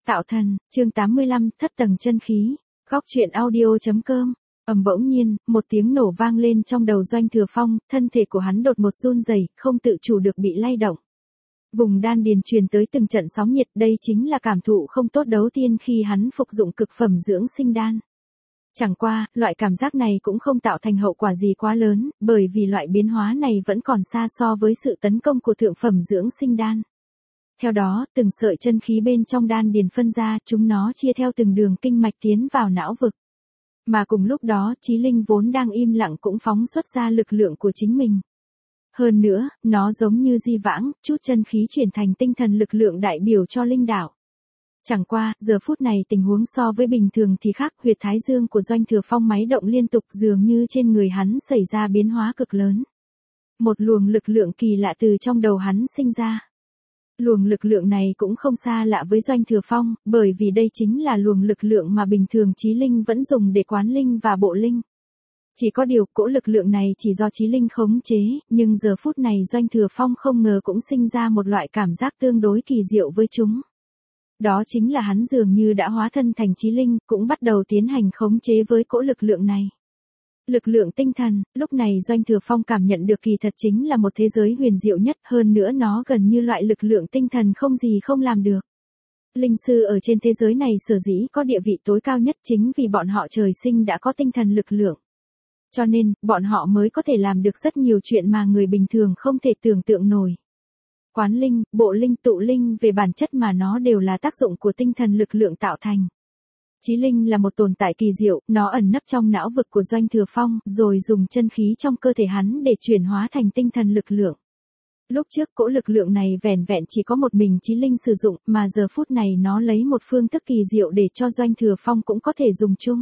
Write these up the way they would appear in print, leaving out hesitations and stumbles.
Tạo thần, chương 85, thất tầng chân khí. Góc truyện audio.com. Bỗng nhiên, một tiếng nổ vang lên trong đầu Doanh Thừa Phong, thân thể của hắn đột một run rẩy, không tự chủ được bị lay động. Vùng đan điền truyền tới từng trận sóng nhiệt, đây chính là cảm thụ không tốt đầu tiên khi hắn phục dụng cực phẩm dưỡng sinh đan. Chẳng qua, loại cảm giác này cũng không tạo thành hậu quả gì quá lớn, bởi vì loại biến hóa này vẫn còn xa so với sự tấn công của thượng phẩm dưỡng sinh đan. Theo đó, từng sợi chân khí bên trong đan điền phân ra, chúng nó chia theo từng đường kinh mạch tiến vào não vực. Mà cùng lúc đó, Chí Linh vốn đang im lặng cũng phóng xuất ra lực lượng của chính mình. Hơn nữa, nó giống như di vãng, chút chân khí chuyển thành tinh thần lực lượng đại biểu cho linh đạo. Chẳng qua, giờ phút này tình huống so với bình thường thì khác, huyệt thái dương của Doanh Thừa Phong máy động liên tục, dường như trên người hắn xảy ra biến hóa cực lớn. Một luồng lực lượng kỳ lạ từ trong đầu hắn sinh ra. Luồng lực lượng này cũng không xa lạ với Doanh Thừa Phong, bởi vì đây chính là luồng lực lượng mà bình thường Chí Linh vẫn dùng để quán linh và bộ linh. Chỉ có điều, cỗ lực lượng này chỉ do Chí Linh khống chế, nhưng giờ phút này Doanh Thừa Phong không ngờ cũng sinh ra một loại cảm giác tương đối kỳ diệu với chúng. Đó chính là hắn dường như đã hóa thân thành Chí Linh, cũng bắt đầu tiến hành khống chế với cỗ lực lượng này. Lực lượng tinh thần, lúc này Doanh Thừa Phong cảm nhận được kỳ thật chính là một thế giới huyền diệu nhất, hơn nữa nó gần như loại lực lượng tinh thần không gì không làm được. Linh sư ở trên thế giới này sở dĩ có địa vị tối cao nhất chính vì bọn họ trời sinh đã có tinh thần lực lượng. Cho nên, bọn họ mới có thể làm được rất nhiều chuyện mà người bình thường không thể tưởng tượng nổi. Quán linh, bộ linh, tụ linh về bản chất mà nó đều là tác dụng của tinh thần lực lượng tạo thành. Chí Linh là một tồn tại kỳ diệu, nó ẩn nấp trong não vực của Doanh Thừa Phong, rồi dùng chân khí trong cơ thể hắn để chuyển hóa thành tinh thần lực lượng. Lúc trước cỗ lực lượng này vẻn vẹn chỉ có một mình Chí Linh sử dụng, mà giờ phút này nó lấy một phương thức kỳ diệu để cho Doanh Thừa Phong cũng có thể dùng chung.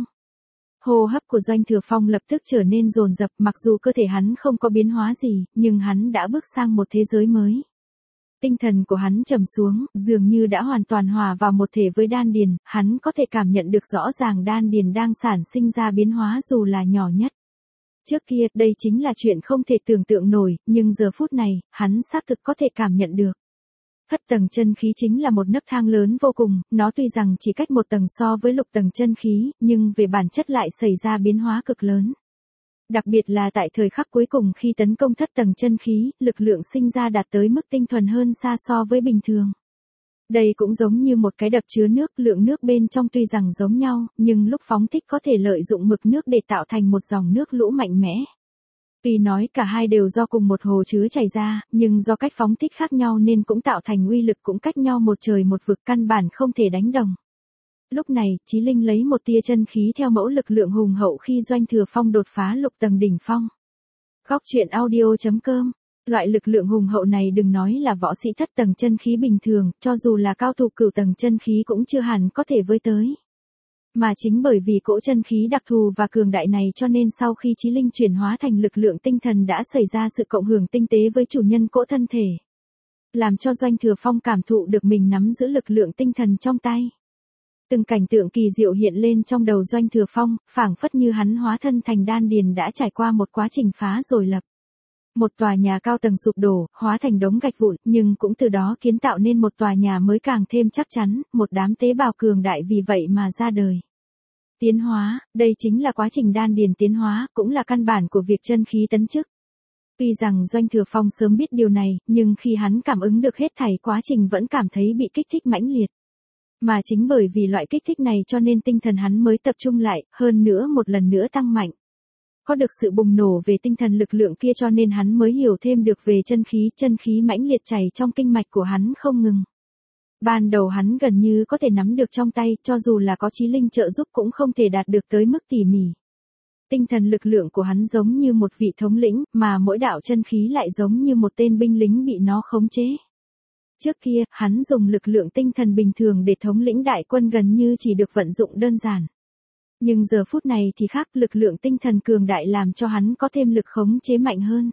Hô hấp của Doanh Thừa Phong lập tức trở nên dồn dập, mặc dù cơ thể hắn không có biến hóa gì, nhưng hắn đã bước sang một thế giới mới. Tinh thần của hắn trầm xuống, dường như đã hoàn toàn hòa vào một thể với đan điền, hắn có thể cảm nhận được rõ ràng đan điền đang sản sinh ra biến hóa dù là nhỏ nhất. Trước kia, đây chính là chuyện không thể tưởng tượng nổi, nhưng giờ phút này, hắn xác thực có thể cảm nhận được. Thất tầng chân khí chính là một nấc thang lớn vô cùng, nó tuy rằng chỉ cách một tầng so với lục tầng chân khí, nhưng về bản chất lại xảy ra biến hóa cực lớn. Đặc biệt là tại thời khắc cuối cùng khi tấn công thất tầng chân khí, lực lượng sinh ra đạt tới mức tinh thuần hơn xa so với bình thường. Đây cũng giống như một cái đập chứa nước, lượng nước bên trong tuy rằng giống nhau, nhưng lúc phóng thích có thể lợi dụng mực nước để tạo thành một dòng nước lũ mạnh mẽ. Tuy nói cả hai đều do cùng một hồ chứa chảy ra, nhưng do cách phóng thích khác nhau nên cũng tạo thành uy lực cũng cách nhau một trời một vực, căn bản không thể đánh đồng. Lúc này, Chí Linh lấy một tia chân khí theo mẫu lực lượng hùng hậu khi Doanh Thừa Phong đột phá lục tầng đỉnh phong. Góc truyện audio.com. Loại lực lượng hùng hậu này đừng nói là võ sĩ thất tầng chân khí bình thường, cho dù là cao thủ cửu tầng chân khí cũng chưa hẳn có thể với tới. Mà chính bởi vì cỗ chân khí đặc thù và cường đại này cho nên sau khi Chí Linh chuyển hóa thành lực lượng tinh thần đã xảy ra sự cộng hưởng tinh tế với chủ nhân cỗ thân thể. Làm cho Doanh Thừa Phong cảm thụ được mình nắm giữ lực lượng tinh thần trong tay. Từng cảnh tượng kỳ diệu hiện lên trong đầu Doanh Thừa Phong, phảng phất như hắn hóa thân thành đan điền đã trải qua một quá trình phá rồi lập. Một tòa nhà cao tầng sụp đổ, hóa thành đống gạch vụn, nhưng cũng từ đó kiến tạo nên một tòa nhà mới càng thêm chắc chắn, một đám tế bào cường đại vì vậy mà ra đời. Tiến hóa, đây chính là quá trình đan điền tiến hóa, cũng là căn bản của việc chân khí tấn chức. Tuy rằng Doanh Thừa Phong sớm biết điều này, nhưng khi hắn cảm ứng được hết thảy quá trình vẫn cảm thấy bị kích thích mãnh liệt. Mà chính bởi vì loại kích thích này cho nên tinh thần hắn mới tập trung lại, hơn nữa một lần nữa tăng mạnh. Có được sự bùng nổ về tinh thần lực lượng kia cho nên hắn mới hiểu thêm được về chân khí mãnh liệt chảy trong kinh mạch của hắn không ngừng. Ban đầu hắn gần như có thể nắm được trong tay, cho dù là có Chí Linh trợ giúp cũng không thể đạt được tới mức tỉ mỉ. Tinh thần lực lượng của hắn giống như một vị thống lĩnh, mà mỗi đạo chân khí lại giống như một tên binh lính bị nó khống chế. Trước kia, hắn dùng lực lượng tinh thần bình thường để thống lĩnh đại quân gần như chỉ được vận dụng đơn giản. Nhưng giờ phút này thì khác, lực lượng tinh thần cường đại làm cho hắn có thêm lực khống chế mạnh hơn.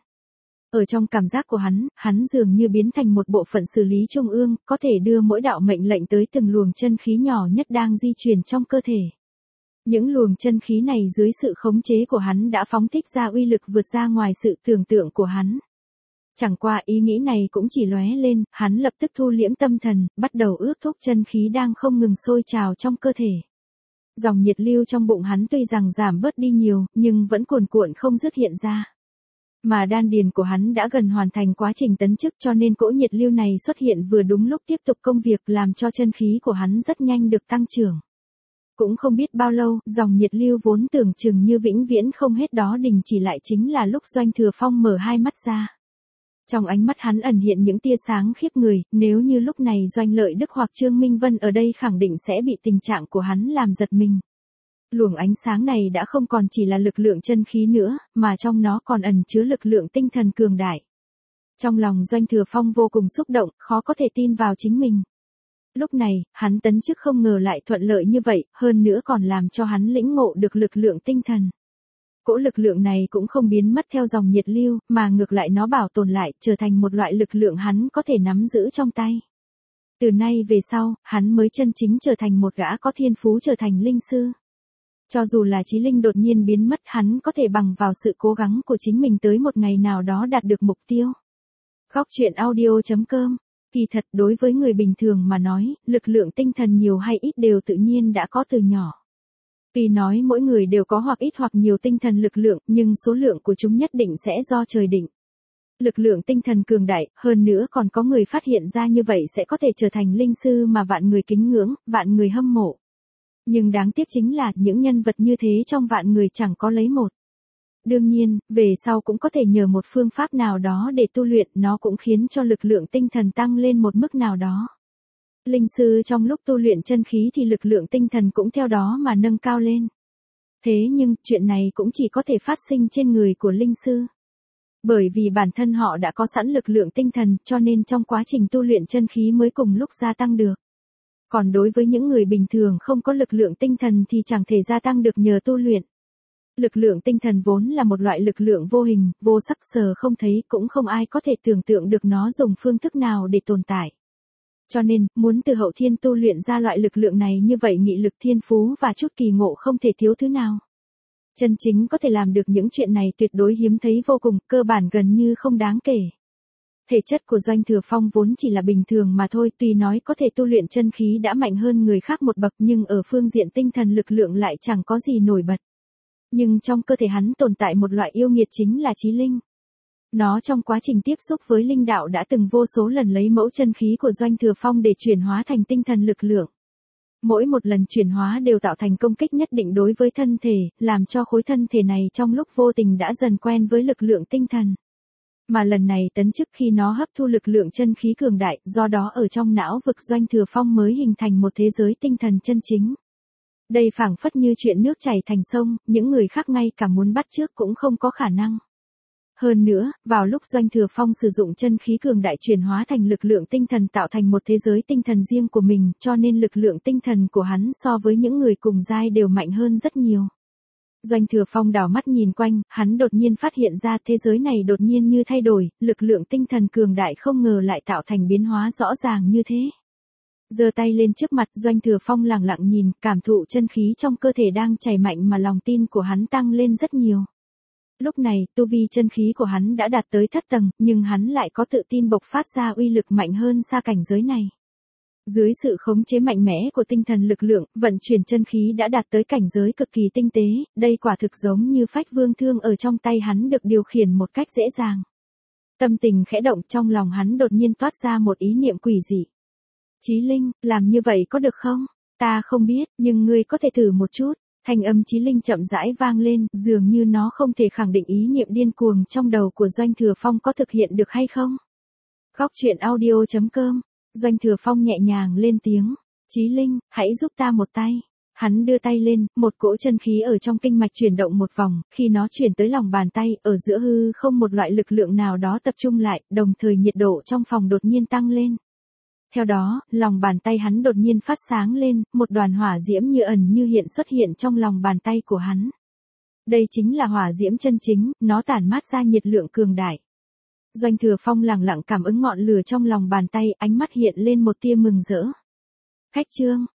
Ở trong cảm giác của hắn dường như biến thành một bộ phận xử lý trung ương, có thể đưa mỗi đạo mệnh lệnh tới từng luồng chân khí nhỏ nhất đang di chuyển trong cơ thể. Những luồng chân khí này dưới sự khống chế của hắn đã phóng thích ra uy lực vượt ra ngoài sự tưởng tượng của hắn. Chẳng qua ý nghĩ này cũng chỉ lóe lên, hắn lập tức thu liễm tâm thần, bắt đầu ước thúc chân khí đang không ngừng sôi trào trong cơ thể. Dòng nhiệt lưu trong bụng hắn tuy rằng giảm bớt đi nhiều, nhưng vẫn cuồn cuộn không dứt hiện ra. Mà đan điền của hắn đã gần hoàn thành quá trình tấn chức, cho nên cỗ nhiệt lưu này xuất hiện vừa đúng lúc tiếp tục công việc làm cho chân khí của hắn rất nhanh được tăng trưởng. Cũng không biết bao lâu, dòng nhiệt lưu vốn tưởng chừng như vĩnh viễn không hết đó đình chỉ lại chính là lúc Doanh Thừa Phong mở hai mắt ra. Trong ánh mắt hắn ẩn hiện những tia sáng khiếp người, nếu như lúc này Doanh Lợi Đức hoặc Trương Minh Vân ở đây khẳng định sẽ bị tình trạng của hắn làm giật mình. Luồng ánh sáng này đã không còn chỉ là lực lượng chân khí nữa, mà trong nó còn ẩn chứa lực lượng tinh thần cường đại. Trong lòng Doanh Thừa Phong vô cùng xúc động, khó có thể tin vào chính mình. Lúc này, hắn tấn chức không ngờ lại thuận lợi như vậy, hơn nữa còn làm cho hắn lĩnh ngộ được lực lượng tinh thần. Cỗ lực lượng này cũng không biến mất theo dòng nhiệt lưu, mà ngược lại nó bảo tồn lại, trở thành một loại lực lượng hắn có thể nắm giữ trong tay. Từ nay về sau, hắn mới chân chính trở thành một gã có thiên phú trở thành linh sư. Cho dù là trí linh đột nhiên biến mất, hắn có thể bằng vào sự cố gắng của chính mình tới một ngày nào đó đạt được mục tiêu. Góc truyện audio.com. Kỳ thật đối với người bình thường mà nói, lực lượng tinh thần nhiều hay ít đều tự nhiên đã có từ nhỏ. Tuy nói mỗi người đều có hoặc ít hoặc nhiều tinh thần lực lượng, nhưng số lượng của chúng nhất định sẽ do trời định. Lực lượng tinh thần cường đại, hơn nữa còn có người phát hiện ra như vậy sẽ có thể trở thành linh sư mà vạn người kính ngưỡng, vạn người hâm mộ. Nhưng đáng tiếc chính là những nhân vật như thế trong vạn người chẳng có lấy một. Đương nhiên, về sau cũng có thể nhờ một phương pháp nào đó để tu luyện, nó cũng khiến cho lực lượng tinh thần tăng lên một mức nào đó. Linh sư trong lúc tu luyện chân khí thì lực lượng tinh thần cũng theo đó mà nâng cao lên. Thế nhưng, chuyện này cũng chỉ có thể phát sinh trên người của linh sư. Bởi vì bản thân họ đã có sẵn lực lượng tinh thần, cho nên trong quá trình tu luyện chân khí mới cùng lúc gia tăng được. Còn đối với những người bình thường không có lực lượng tinh thần thì chẳng thể gia tăng được nhờ tu luyện. Lực lượng tinh thần vốn là một loại lực lượng vô hình, vô sắc sờ không thấy, cũng không ai có thể tưởng tượng được nó dùng phương thức nào để tồn tại. Cho nên, muốn từ hậu thiên tu luyện ra loại lực lượng này như vậy nghị lực thiên phú và chút kỳ ngộ không thể thiếu thứ nào. Chân chính có thể làm được những chuyện này tuyệt đối hiếm thấy vô cùng, cơ bản gần như không đáng kể. Thể chất của Doanh Thừa Phong vốn chỉ là bình thường mà thôi, tuy nói có thể tu luyện chân khí đã mạnh hơn người khác một bậc nhưng ở phương diện tinh thần lực lượng lại chẳng có gì nổi bật. Nhưng trong cơ thể hắn tồn tại một loại yêu nghiệt chính là chí linh. Nó trong quá trình tiếp xúc với linh đạo đã từng vô số lần lấy mẫu chân khí của Doanh Thừa Phong để chuyển hóa thành tinh thần lực lượng. Mỗi một lần chuyển hóa đều tạo thành công kích nhất định đối với thân thể, làm cho khối thân thể này trong lúc vô tình đã dần quen với lực lượng tinh thần. Mà lần này tấn chức khi nó hấp thu lực lượng chân khí cường đại, do đó ở trong não vực Doanh Thừa Phong mới hình thành một thế giới tinh thần chân chính. Đây phảng phất như chuyện nước chảy thành sông, những người khác ngay cả muốn bắt chước cũng không có khả năng. Hơn nữa, vào lúc Doanh Thừa Phong sử dụng chân khí cường đại chuyển hóa thành lực lượng tinh thần tạo thành một thế giới tinh thần riêng của mình, cho nên lực lượng tinh thần của hắn so với những người cùng giai đều mạnh hơn rất nhiều. Doanh Thừa Phong đảo mắt nhìn quanh, hắn đột nhiên phát hiện ra thế giới này đột nhiên như thay đổi, lực lượng tinh thần cường đại không ngờ lại tạo thành biến hóa rõ ràng như thế. Giơ tay lên trước mặt, Doanh Thừa Phong lặng lặng nhìn, cảm thụ chân khí trong cơ thể đang chảy mạnh mà lòng tin của hắn tăng lên rất nhiều. Lúc này, tu vi chân khí của hắn đã đạt tới thất tầng, nhưng hắn lại có tự tin bộc phát ra uy lực mạnh hơn xa cảnh giới này. Dưới sự khống chế mạnh mẽ của tinh thần lực lượng, vận chuyển chân khí đã đạt tới cảnh giới cực kỳ tinh tế, đây quả thực giống như phách vương thương ở trong tay hắn được điều khiển một cách dễ dàng. Tâm tình khẽ động, trong lòng hắn đột nhiên toát ra một ý niệm quỷ dị. Chí Linh, làm như vậy có được không? Ta không biết, nhưng ngươi có thể thử một chút. Thanh âm Chí Linh chậm rãi vang lên, dường như nó không thể khẳng định ý niệm điên cuồng trong đầu của Doanh Thừa Phong có thực hiện được hay không. Góc truyện audio.com. Doanh Thừa Phong nhẹ nhàng lên tiếng. Chí Linh, hãy giúp ta một tay. Hắn đưa tay lên, một cỗ chân khí ở trong kinh mạch chuyển động một vòng, khi nó chuyển tới lòng bàn tay, ở giữa hư không một loại lực lượng nào đó tập trung lại, đồng thời nhiệt độ trong phòng đột nhiên tăng lên. Theo đó, lòng bàn tay hắn đột nhiên phát sáng lên, một đoàn hỏa diễm như ẩn như hiện xuất hiện trong lòng bàn tay của hắn. Đây chính là hỏa diễm chân chính, nó tản mát ra nhiệt lượng cường đại. Doanh Thừa Phong lặng lặng cảm ứng ngọn lửa trong lòng bàn tay, ánh mắt hiện lên một tia mừng rỡ. Khách trương,